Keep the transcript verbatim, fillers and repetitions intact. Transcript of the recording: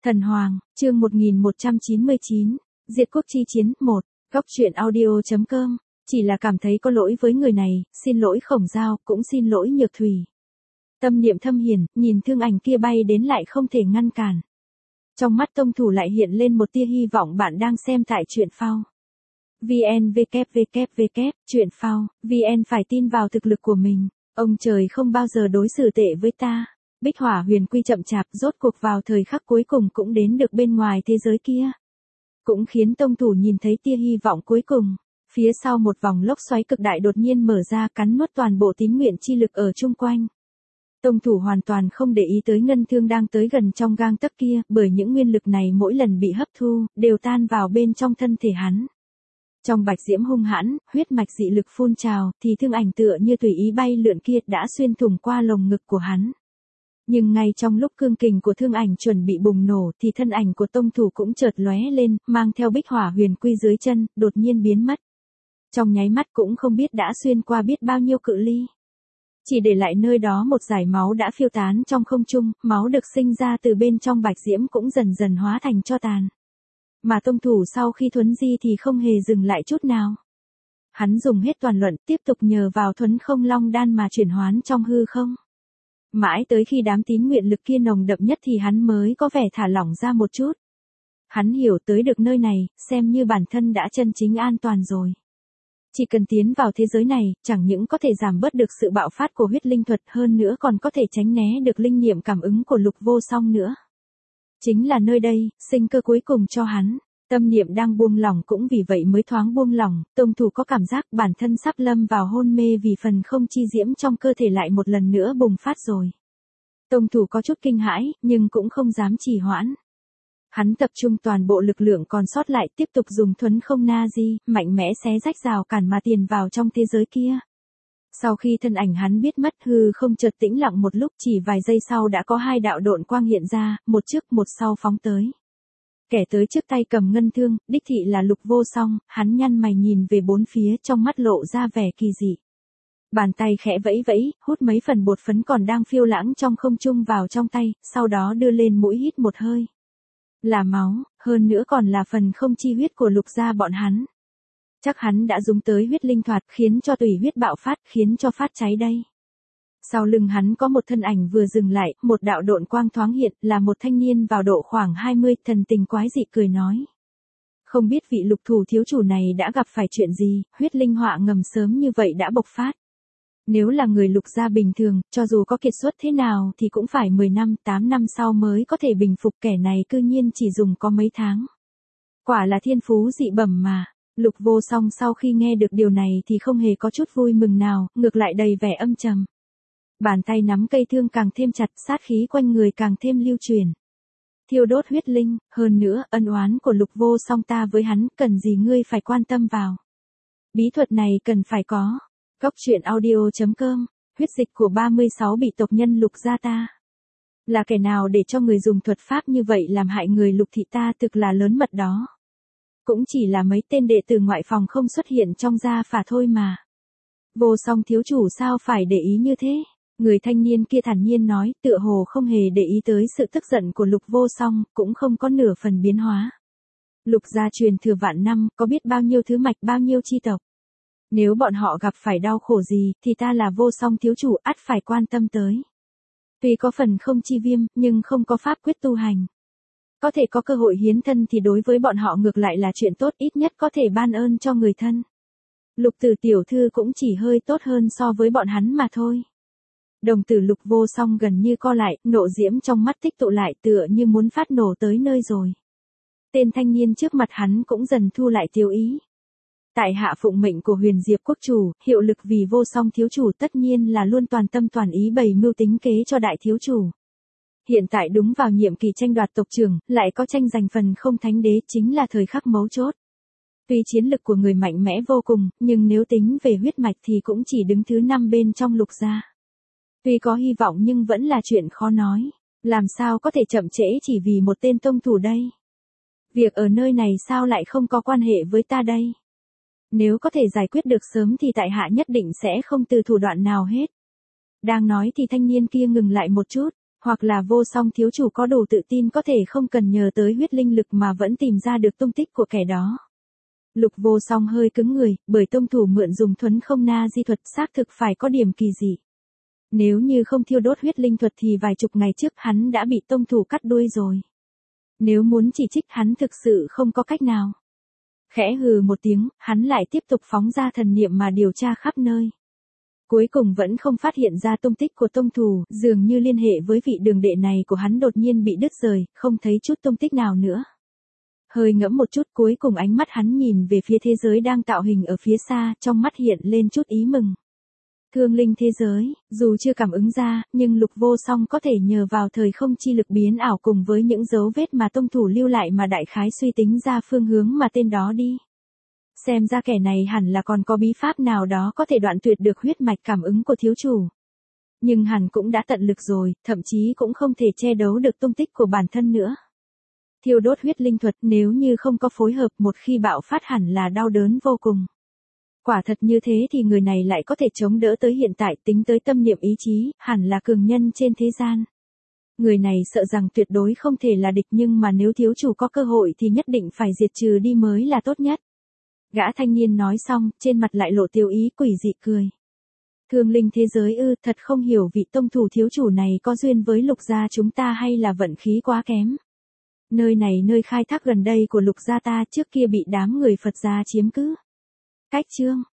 Thần Hoàng, chương một nghìn một trăm chín mươi chín, Diệt quốc chi chiến, một, Góc truyện audio chấm com, chỉ là cảm thấy có lỗi với người này, xin lỗi Khổng Giao, cũng xin lỗi Nhược Thủy. Tâm niệm thâm hiền, nhìn thương ảnh kia bay đến lại không thể ngăn cản. Trong mắt tông thủ lại hiện lên một tia hy vọng. Bạn đang xem tại truyện phao. vn www truyện phao vn phải tin vào thực lực của mình. Ông trời không bao giờ đối xử tệ với ta. Bích Hỏa Huyền Quy chậm chạp rốt cuộc vào thời khắc cuối cùng cũng đến được bên ngoài thế giới kia. Cũng khiến tông thủ nhìn thấy tia hy vọng cuối cùng. Phía sau một vòng lốc xoáy cực đại đột nhiên mở ra cắn nuốt toàn bộ tín nguyện chi lực ở chung quanh. Tông thủ hoàn toàn không để ý tới ngân thương đang tới gần trong gang tấc kia, bởi những nguyên lực này mỗi lần bị hấp thu, đều tan vào bên trong thân thể hắn. Trong bạch diễm hung hãn, huyết mạch dị lực phun trào, thì thương ảnh tựa như tùy ý bay lượn kia đã xuyên thủng qua lồng ngực của hắn. Nhưng ngay trong lúc cương kình của thương ảnh chuẩn bị bùng nổ thì thân ảnh của tông thủ cũng chợt lóe lên, mang theo Bích Hỏa Huyền Quy dưới chân, đột nhiên biến mất. Trong nháy mắt cũng không biết đã xuyên qua biết bao nhiêu cự ly. Chỉ để lại nơi đó một dải máu đã phiêu tán trong không trung, máu được sinh ra từ bên trong bạch diễm cũng dần dần hóa thành tro tàn. Mà tông thủ sau khi thuấn di thì không hề dừng lại chút nào. Hắn dùng hết toàn luận tiếp tục nhờ vào thuấn không long đan mà chuyển hoán trong hư không. Mãi tới khi đám tín nguyện lực kia nồng đậm nhất thì hắn mới có vẻ thả lỏng ra một chút. Hắn hiểu tới được nơi này, xem như bản thân đã chân chính an toàn rồi. Chỉ cần tiến vào thế giới này, chẳng những có thể giảm bớt được sự bạo phát của huyết linh thuật hơn nữa còn có thể tránh né được linh niệm cảm ứng của Lục Vô Song nữa. Chính là nơi đây, sinh cơ cuối cùng cho hắn. Tâm niệm đang buông lỏng cũng vì vậy mới thoáng buông lỏng, tông thủ có cảm giác bản thân sắp lâm vào hôn mê vì phần không chi diễm trong cơ thể lại một lần nữa bùng phát rồi. Tông thủ có chút kinh hãi, nhưng cũng không dám trì hoãn. Hắn tập trung toàn bộ lực lượng còn sót lại tiếp tục dùng thuấn không na di, mạnh mẽ xé rách rào cản mà tiền vào trong thế giới kia. Sau khi thân ảnh hắn biết mất hư không chợt tĩnh lặng một lúc chỉ vài giây sau đã có hai đạo độn quang hiện ra, một trước một sau phóng tới. Kẻ tới trước tay cầm ngân thương, đích thị là Lục Vô Song, hắn nhăn mày nhìn về bốn phía trong mắt lộ ra vẻ kỳ dị. Bàn tay khẽ vẫy vẫy, hút mấy phần bột phấn còn đang phiêu lãng trong không trung vào trong tay, sau đó đưa lên mũi hít một hơi. Là máu, hơn nữa còn là phần không chi huyết của Lục gia bọn hắn. Chắc hắn đã dùng tới huyết linh thoạt khiến cho tùy huyết bạo phát, khiến cho phát cháy đây. Sau lưng hắn có một thân ảnh vừa dừng lại, một đạo độn quang thoáng hiện, là một thanh niên vào độ khoảng hai mươi, thần tình quái dị cười nói. Không biết vị Lục thủ thiếu chủ này đã gặp phải chuyện gì, huyết linh họa ngầm sớm như vậy đã bộc phát. Nếu là người Lục gia bình thường, cho dù có kiệt xuất thế nào thì cũng phải mười năm, tám năm sau mới có thể bình phục, kẻ này cư nhiên chỉ dùng có mấy tháng. Quả là thiên phú dị bẩm mà. Lục Vô Song sau khi nghe được điều này thì không hề có chút vui mừng nào, ngược lại đầy vẻ âm trầm. Bàn tay nắm cây thương càng thêm chặt, sát khí quanh người càng thêm lưu truyền. Thiêu đốt huyết linh, hơn nữa, ân oán của Lục Vô Song ta với hắn, cần gì ngươi phải quan tâm vào. Bí thuật này cần phải có. Góc truyện audio chấm com, huyết dịch của ba mươi sáu bị tộc nhân Lục gia ta. Là kẻ nào để cho người dùng thuật pháp như vậy làm hại người Lục thị ta, thực là lớn mật đó. Cũng chỉ là mấy tên đệ tử ngoại phòng không xuất hiện trong gia phả thôi mà. Vô Song thiếu chủ sao phải để ý như thế? Người thanh niên kia thản nhiên nói, tựa hồ không hề để ý tới sự tức giận của Lục Vô Song, cũng không có nửa phần biến hóa. Lục gia truyền thừa vạn năm, có biết bao nhiêu thứ mạch, bao nhiêu chi tộc. Nếu bọn họ gặp phải đau khổ gì, thì ta là Vô Song thiếu chủ ắt phải quan tâm tới. Tuy có phần không chi viêm, nhưng không có pháp quyết tu hành. Có thể có cơ hội hiến thân thì đối với bọn họ ngược lại là chuyện tốt, ít nhất có thể ban ơn cho người thân. Lục tử tiểu thư cũng chỉ hơi tốt hơn so với bọn hắn mà thôi. Đồng tử Lục Vô Song gần như co lại, nộ diễm trong mắt tích tụ lại tựa như muốn phát nổ tới nơi rồi. Tên thanh niên trước mặt hắn cũng dần thu lại tiêu ý. Tại hạ phụng mệnh của Huyền Diệp quốc chủ, hiệu lực vì Vô Song thiếu chủ tất nhiên là luôn toàn tâm toàn ý bày mưu tính kế cho đại thiếu chủ. Hiện tại đúng vào nhiệm kỳ tranh đoạt tộc trưởng, lại có tranh giành phần không thánh đế, chính là thời khắc mấu chốt. Tuy chiến lực của người mạnh mẽ vô cùng, nhưng nếu tính về huyết mạch thì cũng chỉ đứng thứ năm bên trong Lục gia. Tuy có hy vọng nhưng vẫn là chuyện khó nói, làm sao có thể chậm trễ chỉ vì một tên tông thủ đây. Việc ở nơi này sao lại không có quan hệ với ta đây? Nếu có thể giải quyết được sớm thì tại hạ nhất định sẽ không từ thủ đoạn nào hết. Đang nói thì thanh niên kia ngừng lại một chút, Hoặc là Vô Song thiếu chủ có đủ tự tin có thể không cần nhờ tới huyết linh lực mà vẫn tìm ra được tung tích của kẻ đó. Lục Vô Song hơi cứng người, bởi tông thủ mượn dùng thuấn không na di thuật xác thực phải có điểm kỳ dị. Nếu như không thiêu đốt huyết linh thuật thì vài chục ngày trước hắn đã bị tông thủ cắt đuôi rồi. Nếu muốn chỉ trích hắn thực sự không có cách nào. Khẽ hừ một tiếng, hắn lại tiếp tục phóng ra thần niệm mà điều tra khắp nơi. Cuối cùng vẫn không phát hiện ra tung tích của tông thủ, dường như liên hệ với vị đường đệ này của hắn đột nhiên bị đứt rời, không thấy chút tung tích nào nữa. Hơi ngẫm một chút, cuối cùng ánh mắt hắn nhìn về phía thế giới đang tạo hình ở phía xa, trong mắt hiện lên chút ý mừng. Thương linh thế giới, dù chưa cảm ứng ra, nhưng Lục Vô Song có thể nhờ vào thời không chi lực biến ảo cùng với những dấu vết mà tông thủ lưu lại mà đại khái suy tính ra phương hướng mà tên đó đi. Xem ra kẻ này hẳn là còn có bí pháp nào đó có thể đoạn tuyệt được huyết mạch cảm ứng của thiếu chủ. Nhưng hẳn cũng đã tận lực rồi, thậm chí cũng không thể che đấu được tung tích của bản thân nữa. Thiêu đốt huyết linh thuật nếu như không có phối hợp một khi bạo phát hẳn là đau đớn vô cùng. Quả thật như thế thì người này lại có thể chống đỡ tới hiện tại, tính tới tâm niệm ý chí, hẳn là cường nhân trên thế gian. Người này sợ rằng tuyệt đối không thể là địch, nhưng mà nếu thiếu chủ có cơ hội thì nhất định phải diệt trừ đi mới là tốt nhất. Gã thanh niên nói xong, trên mặt lại lộ tiêu ý quỷ dị cười. Thương linh thế giới ư, thật không hiểu vị tông thủ thiếu chủ này có duyên với Lục gia chúng ta hay là vận khí quá kém. Nơi này nơi khai thác gần đây của Lục gia ta, trước kia bị đám người Phật gia chiếm cứ. Cách chương